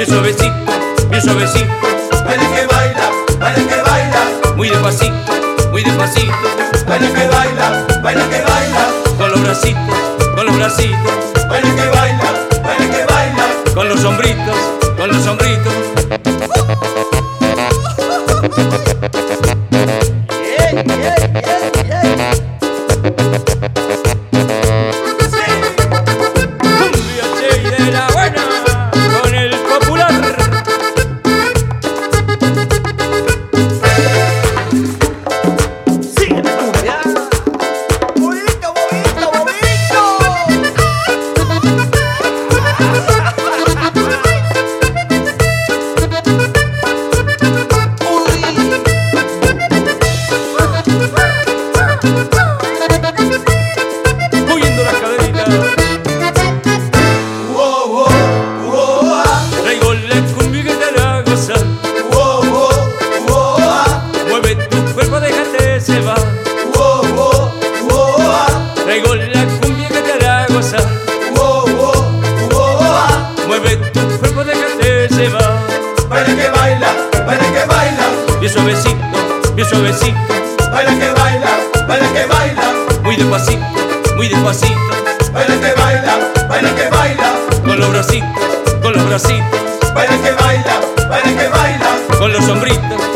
suavecito, bien suavecito. Baila que baila, baila que baila. Muy despacito, muy despacito. Baila que baila, baila que baila. Con los bracitos, con los bracitos. Baila que baila, baila que baila. Con los hombritos, con los hombritos. Bien, bien, bien, bien. Cumbia Che de la buena, con el popular. Sigue la cumbia. Bonito, bonito, bonito. Moviendo la caderita. Wow, wow, wow, ah. Traigo la cumbia que te hará gozar. Wow, wow, wow, ah. Mueve tu cuerpo, déjate llevar. Wow, wow, wow, ah. Traigo la cumbia que te hará gozar. Wow, wow, wow, ah. Mueve tu cuerpo, déjate llevar. Baila que baila, baila que baila. Bien suavecito, bien suavecito. Baila que baila, baila que baila. Muy despacito, muy despacito. Baila que baila, baila que baila. Con los bracitos, con los bracitos. Baila que baila, baila que baila. Con los hombritos,